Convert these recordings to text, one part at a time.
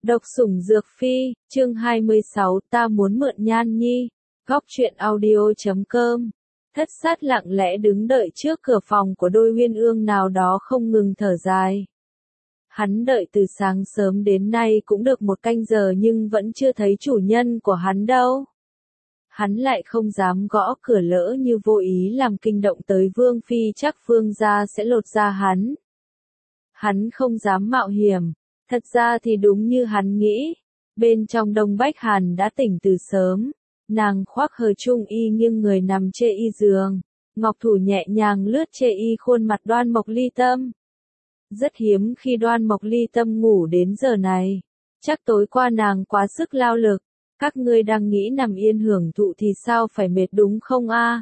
Độc sủng dược phi, chương 26, ta muốn mượn Nhan Nhi. Góc truyện audio.com. Thất sát lặng lẽ đứng đợi trước cửa phòng của đôi uyên ương nào đó không ngừng thở dài. Hắn đợi từ sáng sớm đến nay cũng được một canh giờ nhưng vẫn chưa thấy chủ nhân của hắn đâu. Hắn lại không dám gõ cửa, lỡ như vô ý làm kinh động tới Vương Phi chắc Vương gia sẽ lột da hắn. Hắn không dám mạo hiểm. Thật ra thì đúng như hắn nghĩ, bên trong Đông Bách Hàn đã tỉnh từ sớm, nàng khoác hờ trung y nghiêng người nằm chê y giường, ngọc thủ nhẹ nhàng lướt chê y khuôn mặt Đoan Mộc Ly Tâm. Rất hiếm khi Đoan Mộc Ly Tâm ngủ đến giờ này, chắc tối qua nàng quá sức lao lực, các ngươi đang nghĩ nằm yên hưởng thụ thì sao phải mệt đúng không a?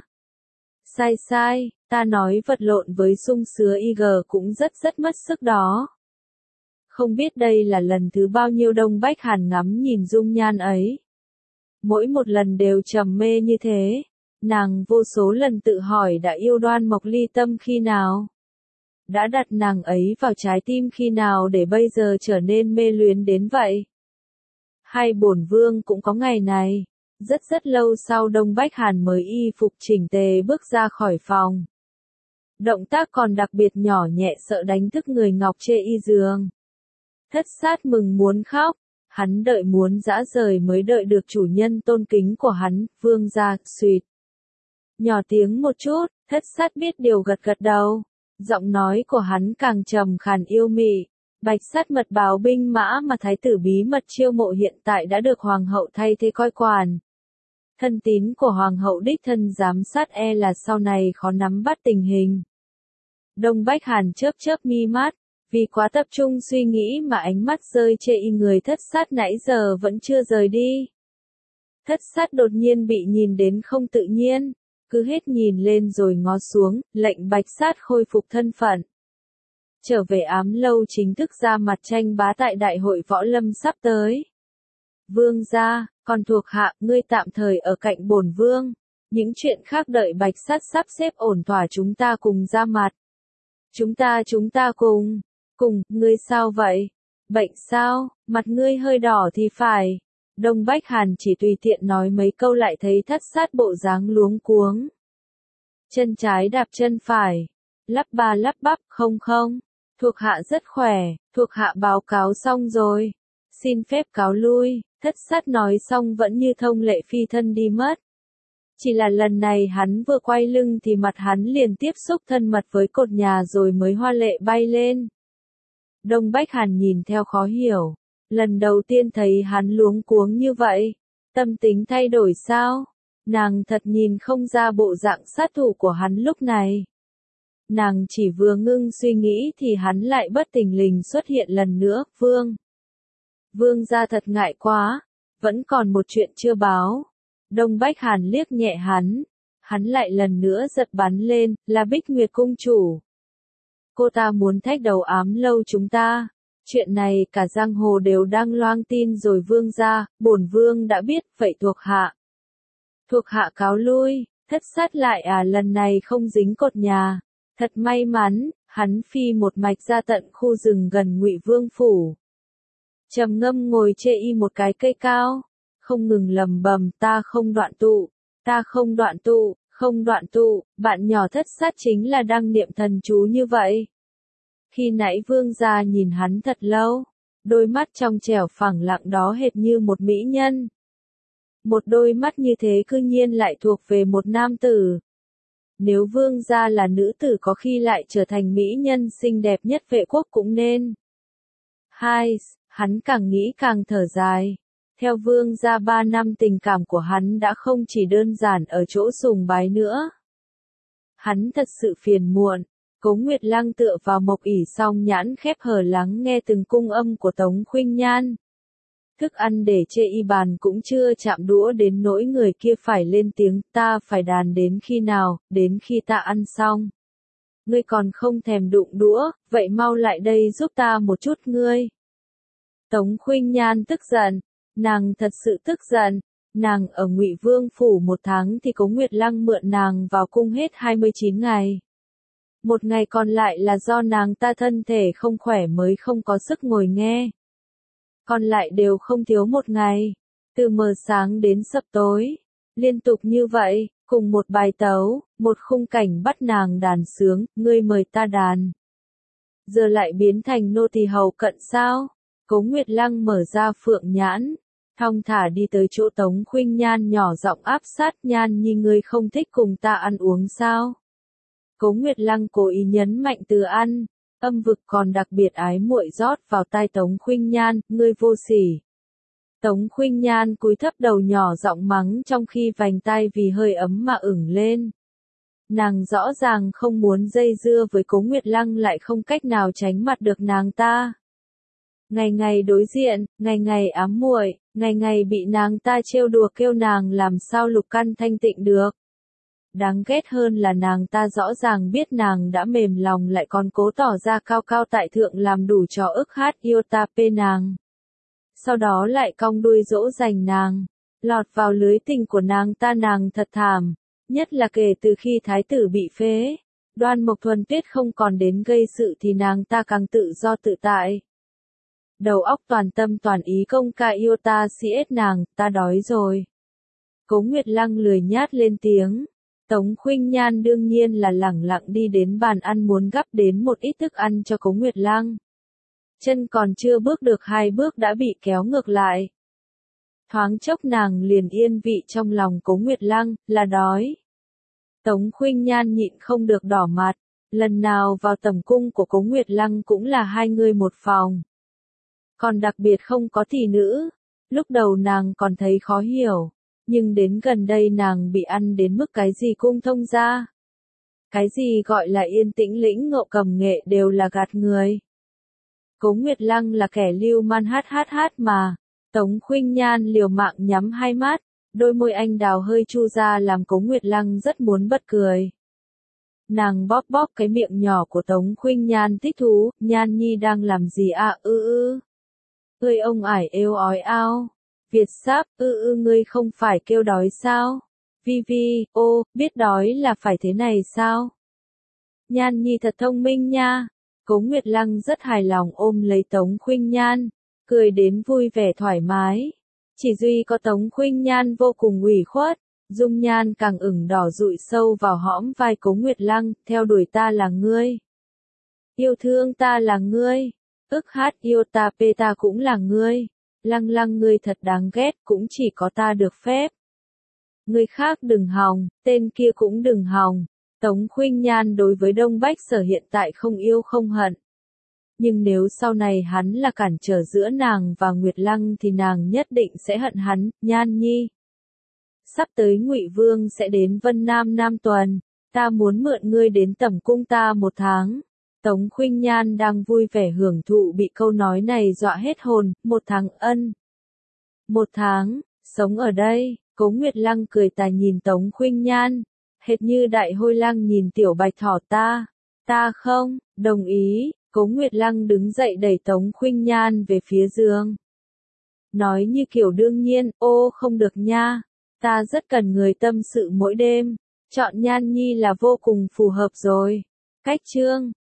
Sai, ta nói vật lộn với sung sứa IG cũng rất mất sức đó. Không biết đây là lần thứ bao nhiêu Đông Bách Hàn ngắm nhìn dung nhan ấy. Mỗi một lần đều trầm mê như thế, nàng vô số lần tự hỏi đã yêu Đoan Mộc Ly Tâm khi nào? Đã đặt nàng ấy vào trái tim khi nào để bây giờ trở nên mê luyến đến vậy? Hay bổn vương cũng có ngày này, rất lâu sau Đông Bách Hàn mới y phục chỉnh tề bước ra khỏi phòng. Động tác còn đặc biệt nhỏ nhẹ sợ đánh thức người ngọc chê y giường. Thất sát mừng muốn khóc, hắn đợi muốn dã rời mới đợi được chủ nhân tôn kính của hắn, Vương gia, suýt. Nhỏ tiếng một chút, thất sát biết điều gật đầu, giọng nói của hắn càng trầm khàn yêu mị. Bạch sát mật báo binh mã mà thái tử bí mật chiêu mộ hiện tại đã được hoàng hậu thay thế coi quản. Thân tín của hoàng hậu đích thân giám sát là sau này khó nắm bắt tình hình. Đông Bách Hàn chớp mi mắt. Vì quá tập trung suy nghĩ mà ánh mắt rơi chê y người thất sát nãy giờ vẫn chưa rời đi. Thất sát đột nhiên bị nhìn đến không tự nhiên, cứ hết nhìn lên rồi ngó xuống, lệnh bạch sát khôi phục thân phận. Trở về Ám Lâu chính thức ra mặt tranh bá tại đại hội võ lâm sắp tới. Vương gia, còn thuộc hạ, ngươi tạm thời ở cạnh bổn vương. Những chuyện khác đợi bạch sát sắp xếp ổn thỏa chúng ta cùng ra mặt. Chúng ta cùng. Ngươi sao vậy? Bệnh sao? Mặt ngươi hơi đỏ thì phải. Đông Bách Hàn chỉ tùy tiện nói mấy câu lại thấy thất sát bộ dáng luống cuống. Chân trái đạp chân phải. Lắp bắp, không. Thuộc hạ rất khỏe, thuộc hạ báo cáo xong rồi. Xin phép cáo lui, thất sát nói xong vẫn như thông lệ phi thân đi mất. Chỉ là lần này hắn vừa quay lưng thì mặt hắn liền tiếp xúc thân mật với cột nhà rồi mới hoa lệ bay lên. Đông Bách Hàn nhìn theo khó hiểu, lần đầu tiên thấy hắn luống cuống như vậy, tâm tính thay đổi sao? Nàng thật nhìn không ra bộ dạng sát thủ của hắn lúc này. Nàng chỉ vừa ngưng suy nghĩ thì hắn lại bất thình lình xuất hiện lần nữa, Vương gia thật ngại quá, vẫn còn một chuyện chưa báo. Đông Bách Hàn liếc nhẹ hắn lại lần nữa giật bắn lên, là Bích Nguyệt cung chủ. Cô ta muốn thách đầu Ám Lâu chúng ta. Chuyện này cả giang hồ đều đang loang tin rồi vương gia, bổn vương đã biết, vậy thuộc hạ. Thuộc hạ cáo lui, thất sát lại lần này không dính cột nhà. Thật may mắn, hắn phi một mạch ra tận khu rừng gần Ngụy Vương phủ. Trầm ngâm ngồi chê y một cái cây cao, không ngừng lầm bầm ta không đoạn tụ, bạn nhỏ thất sát chính là đang niệm thần chú như vậy. Khi nãy vương gia nhìn hắn thật lâu, đôi mắt trong trẻo phẳng lặng đó hệt như một mỹ nhân. Một đôi mắt như thế cư nhiên lại thuộc về một nam tử. Nếu vương gia là nữ tử có khi lại trở thành mỹ nhân xinh đẹp nhất vệ quốc cũng nên. Hắn càng nghĩ càng thở dài. Theo vương gia 3 năm tình cảm của hắn đã không chỉ đơn giản ở chỗ sùng bái nữa. Hắn thật sự phiền muộn. Cố Nguyệt Lăng tựa vào mộc ỷ song nhãn khép hờ lắng nghe từng cung âm của Tống Khuynh Nhan. Thức ăn để chê y bàn cũng chưa chạm đũa đến nỗi người kia phải lên tiếng, ta phải đàn đến khi nào, đến khi ta ăn xong. Ngươi còn không thèm đụng đũa, vậy mau lại đây giúp ta một chút ngươi. Tống Khuynh Nhan tức giận, nàng thật sự tức giận. Nàng ở Ngụy Vương phủ 1 tháng thì Cố Nguyệt Lăng mượn nàng vào cung hết 29 ngày. 1 ngày còn lại là do nàng ta thân thể không khỏe mới không có sức ngồi nghe. còn lại đều không thiếu một ngày. Từ mờ sáng đến sập tối. Liên tục như vậy, cùng một bài tấu, một khung cảnh bắt nàng đàn sướng, ngươi mời ta đàn. Giờ lại biến thành nô tỳ hầu cận sao? Cố Nguyệt Lăng mở ra phượng nhãn, thong thả đi tới chỗ Tống Khuynh Nhan nhỏ giọng áp sát, Nhan Nhi ngươi không thích cùng ta ăn uống sao? Cố Nguyệt Lăng cố ý nhấn mạnh từ ăn, âm vực còn đặc biệt ái muội rót vào tai Tống Khuynh Nhan, ngươi vô sỉ. Tống Khuynh Nhan cúi thấp đầu nhỏ giọng mắng trong khi vành tai vì hơi ấm mà ửng lên. Nàng rõ ràng không muốn dây dưa với Cố Nguyệt Lăng lại không cách nào tránh mặt được nàng ta. Ngày ngày đối diện, ngày ngày ám muội, ngày ngày bị nàng ta trêu đùa kêu nàng làm sao lục căn thanh tịnh được. Đáng ghét hơn là nàng ta rõ ràng biết nàng đã mềm lòng lại còn cố tỏ ra cao cao tại thượng làm đủ trò ức hát yêu ta pê nàng. Sau đó lại cong đuôi dỗ dành nàng, lọt vào lưới tình của nàng ta nàng thật thảm, nhất là kể từ khi thái tử bị phế, Đoan Mộc Thuần Tuyết không còn đến gây sự thì nàng ta càng tự do tự tại. Đầu óc toàn tâm toàn ý công ca yêu ta CS nàng, ta đói rồi. Cố Nguyệt Lăng lười nhát lên tiếng. Tống Khuynh Nhan đương nhiên là lẳng lặng đi đến bàn ăn muốn gắp đến một ít thức ăn cho Cố Nguyệt Lăng. Chân còn chưa bước được 2 bước đã bị kéo ngược lại. Thoáng chốc nàng liền yên vị trong lòng Cố Nguyệt Lăng, là đói. Tống Khuynh Nhan nhịn không được đỏ mặt, lần nào vào tầm cung của Cố Nguyệt Lăng cũng là 2 người một phòng. Còn đặc biệt không có thị nữ, lúc đầu nàng còn thấy khó hiểu, nhưng đến gần đây nàng bị ăn đến mức cái gì cung thông ra. Cái gì gọi là yên tĩnh lĩnh ngộ cầm nghệ đều là gạt người. Cố Nguyệt Lăng là kẻ lưu man hát mà. Tống Khuynh Nhan liều mạng nhắm 2 mắt, đôi môi anh đào hơi chu ra làm Cố Nguyệt Lăng rất muốn bật cười. Nàng bóp bóp cái miệng nhỏ của Tống Khuynh Nhan thích thú, Nhan Nhi đang làm gì à Ơi ông ải êu ói ao. Việt Sáp, ngươi không phải kêu đói sao? Vi Vi, ô, biết đói là phải thế này sao? Nhan Nhi thật thông minh nha. Cố Nguyệt Lăng rất hài lòng ôm lấy Tống Khuynh Nhan, cười đến vui vẻ thoải mái. Chỉ duy có Tống Khuynh Nhan vô cùng ủy khuất, dung nhan càng ửng đỏ dụi sâu vào hõm vai Cố Nguyệt Lăng, theo đuổi ta là ngươi. Yêu thương ta là ngươi. Ức hát yêu ta pê ta cũng là ngươi. Lăng Lăng ngươi thật đáng ghét, cũng chỉ có ta được phép. Người khác đừng hòng, tên kia cũng đừng hòng. Tống Khuynh Nhan đối với Đông Bách Sở hiện tại không yêu không hận. Nhưng nếu sau này hắn là cản trở giữa nàng và Nguyệt Lăng thì nàng nhất định sẽ hận hắn, Nhan Nhi. Sắp tới Ngụy Vương sẽ đến Vân Nam Nam tuần, ta muốn mượn ngươi đến tẩm cung ta 1 tháng. Tống Khuynh Nhan đang vui vẻ hưởng thụ bị câu nói này dọa hết hồn, 1 tháng ân. 1 tháng, sống ở đây, Cố Nguyệt Lăng cười tà nhìn Tống Khuynh Nhan, hệt như đại hôi lang nhìn tiểu bạch thỏ ta không, đồng ý, Cố Nguyệt Lăng đứng dậy đẩy Tống Khuynh Nhan về phía giường. Nói như kiểu đương nhiên, ô không được nha, ta rất cần người tâm sự mỗi đêm, chọn Nhan Nhi là vô cùng phù hợp rồi. Cách chương